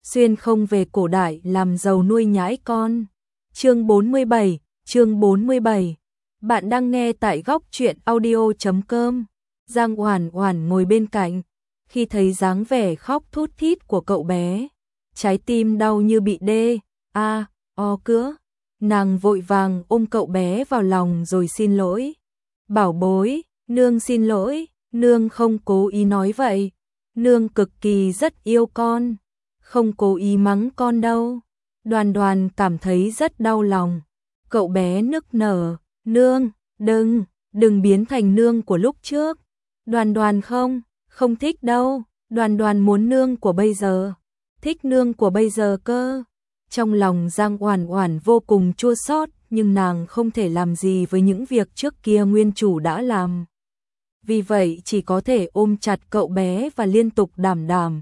xuyên không về cổ đại làm giàu nuôi nhãi con. Chương 47. Bạn đang nghe tại góc truyện audio.com. Giang Oản Oản ngồi bên cạnh, khi thấy dáng vẻ khóc thút thít của cậu bé, trái tim đau như bị o cứa. Nàng vội vàng ôm cậu bé vào lòng rồi xin lỗi. Bảo bối, nương xin lỗi, nương không cố ý nói vậy. Nương cực kỳ rất yêu con, không cố ý mắng con đâu. Đoàn Đoàn cảm thấy rất đau lòng. Cậu bé nức nở, nương, đừng biến thành nương của lúc trước. Đoàn Đoàn không thích đâu. Đoàn Đoàn muốn nương của bây giờ, thích nương của bây giờ cơ. Trong lòng Giang Oản Oản vô cùng chua xót, nhưng nàng không thể làm gì với những việc trước kia nguyên chủ đã làm. Vì vậy chỉ có thể ôm chặt cậu bé và liên tục đảm đảm.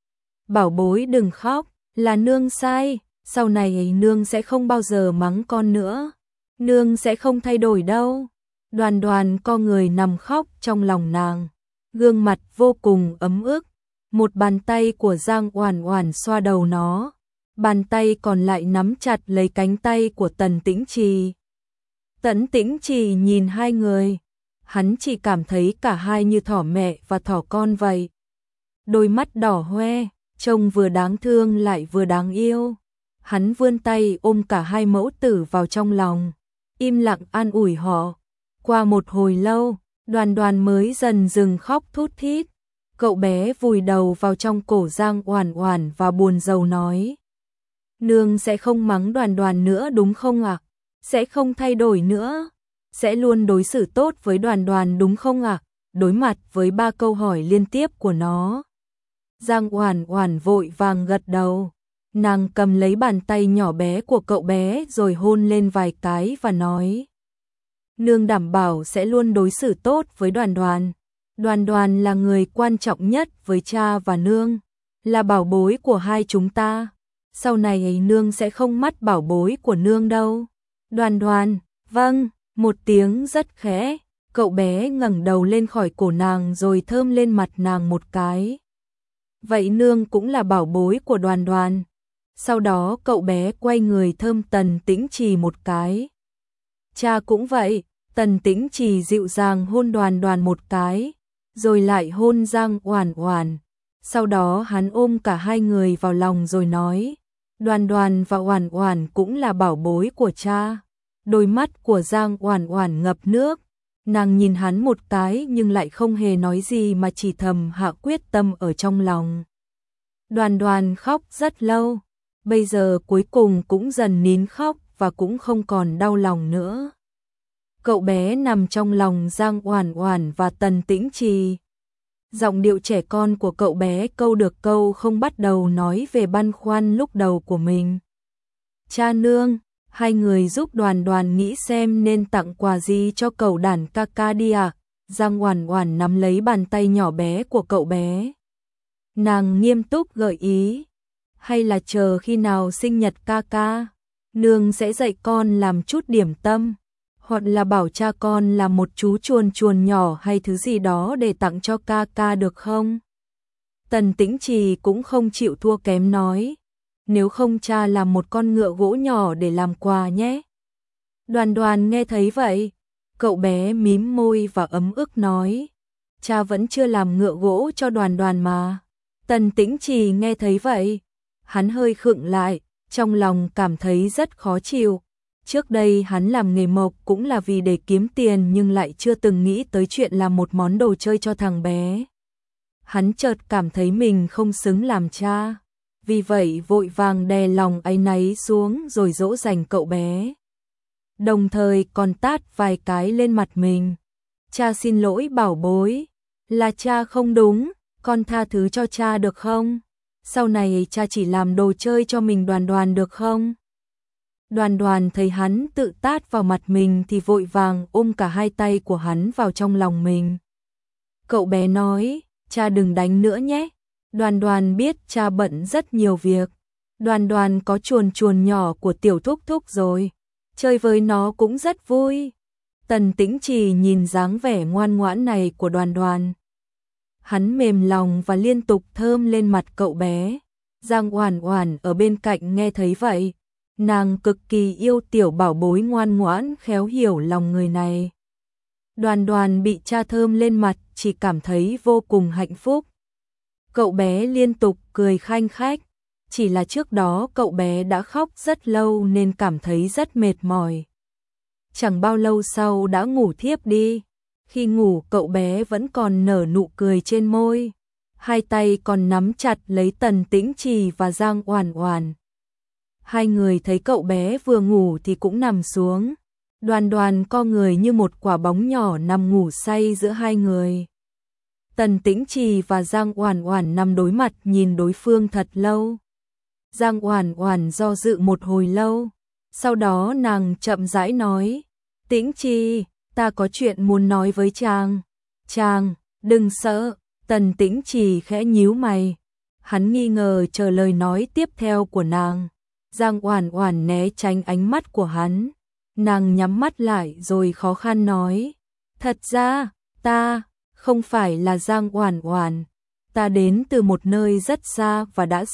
Bảo bối đừng khóc, là nương sai, sau này nương sẽ không bao giờ mắng con nữa. Nương sẽ không thay đổi đâu. Đoàn Đoàn co người nằm khóc trong lòng nàng, gương mặt vô cùng ấm ức. Một bàn tay của Giang Oản Oản xoa đầu nó, bàn tay còn lại nắm chặt lấy cánh tay của Tần Tĩnh Trì. Tần Tĩnh Trì nhìn hai người, hắn chỉ cảm thấy cả hai như thỏ mẹ và thỏ con vậy. Đôi mắt đỏ hoe, trông vừa đáng thương lại vừa đáng yêu. Hắn vươn tay ôm cả hai mẫu tử vào trong lòng, im lặng an ủi họ. Qua một hồi lâu, Đoàn Đoàn mới dần dừng khóc thút thít. Cậu bé vùi đầu vào trong cổ Giang Oản Oản và buồn rầu nói: Nương sẽ không mắng Đoàn Đoàn nữa đúng không ạ? Sẽ không thay đổi nữa, sẽ luôn đối xử tốt với Đoàn Đoàn đúng không ạ? Đối mặt với 3 câu hỏi liên tiếp của nó, Giang Oản Oản vội vàng gật đầu. Nàng cầm lấy bàn tay nhỏ bé của cậu bé rồi hôn lên vài cái và nói: Nương đảm bảo sẽ luôn đối xử tốt với Đoàn Đoàn. Đoàn Đoàn là người quan trọng nhất với cha và nương, là bảo bối của hai chúng ta. Sau này nương sẽ không mất bảo bối của nương đâu. Đoàn Đoàn, vâng, một tiếng rất khẽ. Cậu bé ngẩng đầu lên khỏi cổ nàng rồi thơm lên mặt nàng một cái. Vậy nương cũng là bảo bối của Đoàn Đoàn. Sau đó cậu bé quay người thơm Tần Tĩnh Trì một cái. Cha cũng vậy. Tần Tĩnh Trì dịu dàng hôn Đoàn Đoàn một cái, rồi lại hôn Giang Oản Oản. Sau đó hắn ôm cả hai người vào lòng rồi nói: Đoàn Đoàn và Oản Oản cũng là bảo bối của cha. Đôi mắt của Giang Oản Oản ngập nước, nàng nhìn hắn một cái nhưng lại không hề nói gì mà chỉ thầm hạ quyết tâm ở trong lòng. Đoàn Đoàn khóc rất lâu, bây giờ cuối cùng cũng dần nín khóc và cũng không còn đau lòng nữa. Cậu bé nằm trong lòng Giang Oản Oản và Tần Tĩnh Trì. Giọng điệu trẻ con của cậu bé câu được câu không bắt đầu nói về băn khoăn lúc đầu của mình. Cha nương, hai người giúp Đoàn Đoàn nghĩ xem nên tặng quà gì cho cậu đàn ca ca đi ạ. Giang Oản Oản nắm lấy bàn tay nhỏ bé của cậu bé. Nàng nghiêm túc gợi ý: hay là chờ khi nào sinh nhật ca ca, nương sẽ dạy con làm chút điểm tâm. Hoặc là bảo cha con làm một chú chuồn chuồn nhỏ hay thứ gì đó để tặng cho ca ca được không? Tần Tĩnh Trì cũng không chịu thua kém nói: nếu không cha làm một con ngựa gỗ nhỏ để làm quà nhé. Đoàn Đoàn nghe thấy vậy, cậu bé mím môi và ấm ức nói: cha vẫn chưa làm ngựa gỗ cho Đoàn Đoàn mà. Tần Tĩnh Trì nghe thấy vậy, hắn hơi khựng lại, trong lòng cảm thấy rất khó chịu. Trước đây hắn làm nghề mộc cũng là vì để kiếm tiền nhưng lại chưa từng nghĩ tới chuyện làm một món đồ chơi cho thằng bé. Hắn chợt cảm thấy mình không xứng làm cha, vì vậy vội vàng đè lòng áy náy xuống rồi dỗ dành cậu bé. Đồng thời còn tát vài cái lên mặt mình. Cha xin lỗi bảo bối, là cha không đúng, con tha thứ cho cha được không? Sau này cha chỉ làm đồ chơi cho mình Đoàn Đoàn được không? Đoàn Đoàn thấy hắn tự tát vào mặt mình thì vội vàng ôm cả hai tay của hắn vào trong lòng mình. Cậu bé nói: cha đừng đánh nữa nhé. Đoàn Đoàn biết cha bận rất nhiều việc. Đoàn Đoàn có chuồn chuồn nhỏ của tiểu thúc thúc rồi, chơi với nó cũng rất vui. Tần Tĩnh Trì nhìn dáng vẻ ngoan ngoãn này của Đoàn Đoàn, hắn mềm lòng và liên tục thơm lên mặt cậu bé. Giang Oản Oản ở bên cạnh nghe thấy vậy, nàng cực kỳ yêu tiểu bảo bối ngoan ngoãn khéo hiểu lòng người này. Đoàn Đoàn bị cha thơm lên mặt, chỉ cảm thấy vô cùng hạnh phúc. Cậu bé liên tục cười khanh khách, chỉ là trước đó cậu bé đã khóc rất lâu nên cảm thấy rất mệt mỏi. Chẳng bao lâu sau đã ngủ thiếp đi, khi ngủ cậu bé vẫn còn nở nụ cười trên môi, hai tay còn nắm chặt lấy Tần Tĩnh Trì và Giang Oản Oản. Hai người thấy cậu bé vừa ngủ thì cũng nằm xuống. Đoàn Đoàn co người như một quả bóng nhỏ nằm ngủ say giữa hai người. Tần Tĩnh Trì và Giang Oản Oản nằm đối mặt nhìn đối phương thật lâu. Giang Oản Oản do dự một hồi lâu, sau đó nàng chậm rãi nói, Tĩnh Trì, ta có chuyện muốn nói với chàng. Chàng, đừng sợ. Tần Tĩnh Trì khẽ nhíu mày, hắn nghi ngờ chờ lời nói tiếp theo của nàng. Giang Oản Oản né tránh ánh mắt của hắn, nàng nhắm mắt lại rồi khó khăn nói, thật ra, ta không phải là Giang Oản Oản, ta đến từ một nơi rất xa và đã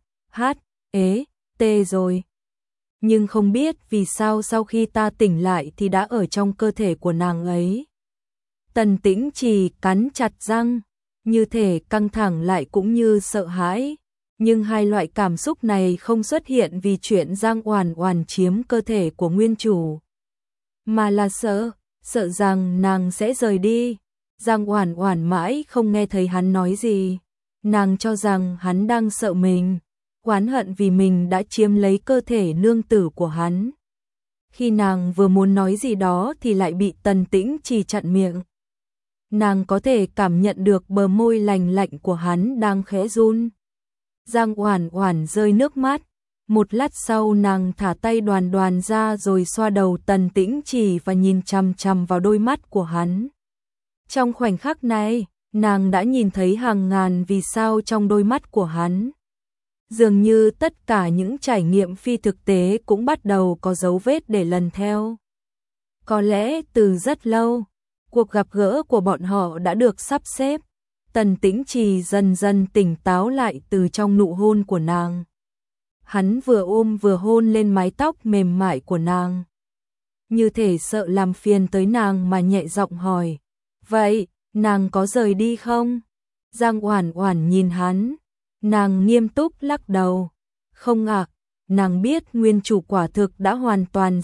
CHT rồi. Nhưng không biết vì sao sau khi ta tỉnh lại thì đã ở trong cơ thể của nàng ấy. Tần Tĩnh Trì cắn chặt răng, như thể căng thẳng lại cũng như sợ hãi. Nhưng hai loại cảm xúc này không xuất hiện vì chuyện Giang Oản Oản chiếm cơ thể của nguyên chủ, mà là sợ rằng nàng sẽ rời đi. Giang Oản Oản mãi không nghe thấy hắn nói gì, nàng cho rằng hắn đang sợ mình, oán hận vì mình đã chiếm lấy cơ thể nương tử của hắn. Khi nàng vừa muốn nói gì đó thì lại bị Tần Tĩnh Trì chặn miệng. Nàng có thể cảm nhận được bờ môi lành lạnh của hắn đang khẽ run. Giang Oản Oản rơi nước mắt, một lát sau nàng thả tay Đoàn Đoàn ra rồi xoa đầu Tần Tĩnh Trì và nhìn chằm chằm vào đôi mắt của hắn. Trong khoảnh khắc này, nàng đã nhìn thấy hàng ngàn vì sao trong đôi mắt của hắn. Dường như tất cả những trải nghiệm phi thực tế cũng bắt đầu có dấu vết để lần theo. Có lẽ từ rất lâu, cuộc gặp gỡ của bọn họ đã được sắp xếp. Tần Tĩnh Trì dần dần tỉnh táo lại từ trong nụ hôn của nàng. Hắn vừa ôm vừa hôn lên mái tóc mềm mại của nàng, như thể sợ làm phiền tới nàng mà nhẹ giọng hỏi, vậy, nàng có rời đi không? Giang Oản Oản nhìn hắn, nàng nghiêm túc lắc đầu, không ạ, nàng biết nguyên chủ quả thực đã hoàn toàn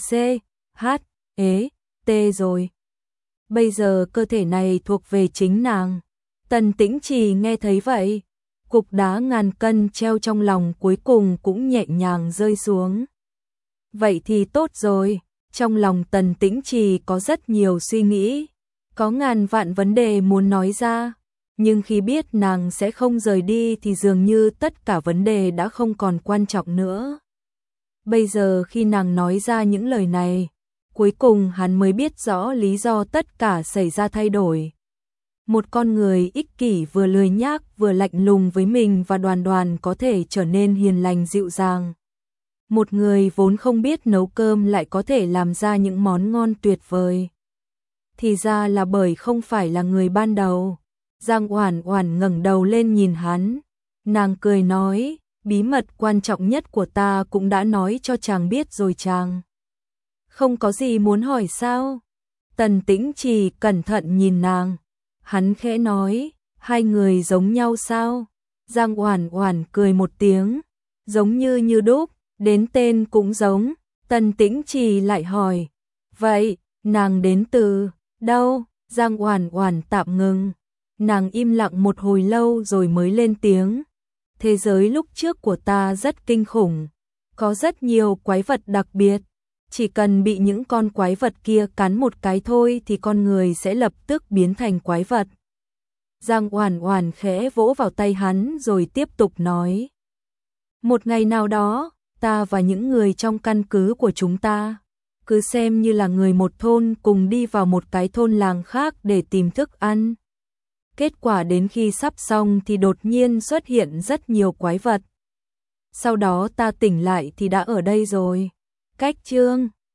CHT rồi. Bây giờ cơ thể này thuộc về chính nàng. Tần Tĩnh Trì nghe thấy vậy, cục đá ngàn cân treo trong lòng cuối cùng cũng nhẹ nhàng rơi xuống. Vậy thì tốt rồi, trong lòng Tần Tĩnh Trì có rất nhiều suy nghĩ, có ngàn vạn vấn đề muốn nói ra, nhưng khi biết nàng sẽ không rời đi thì dường như tất cả vấn đề đã không còn quan trọng nữa. Bây giờ khi nàng nói ra những lời này, cuối cùng hắn mới biết rõ lý do tất cả xảy ra thay đổi. Một con người ích kỷ vừa lười nhác vừa lạnh lùng với mình và Đoàn Đoàn có thể trở nên hiền lành dịu dàng. Một người vốn không biết nấu cơm lại có thể làm ra những món ngon tuyệt vời. Thì ra là bởi không phải là người ban đầu. Giang Oản Oản ngẩng đầu lên nhìn hắn, nàng cười nói, bí mật quan trọng nhất của ta cũng đã nói cho chàng biết rồi chàng. Không có gì muốn hỏi sao? Tần Tĩnh Trì cẩn thận nhìn nàng. Hắn khẽ nói, hai người giống nhau sao? Giang Oản Oản cười một tiếng, giống như đúc, đến tên cũng giống. Tần Tĩnh Trì lại hỏi, vậy, nàng đến từ đâu? Giang Oản Oản tạm ngừng, nàng im lặng một hồi lâu rồi mới lên tiếng. Thế giới lúc trước của ta rất kinh khủng, có rất nhiều quái vật đặc biệt. Chỉ cần bị những con quái vật kia cắn một cái thôi thì con người sẽ lập tức biến thành quái vật. Giang Oản Oản khẽ vỗ vào tay hắn rồi tiếp tục nói. Một ngày nào đó, ta và những người trong căn cứ của chúng ta, cứ xem như là người một thôn cùng đi vào một cái thôn làng khác để tìm thức ăn. Kết quả đến khi sắp xong thì đột nhiên xuất hiện rất nhiều quái vật. Sau đó ta tỉnh lại thì đã ở đây rồi. Cách chương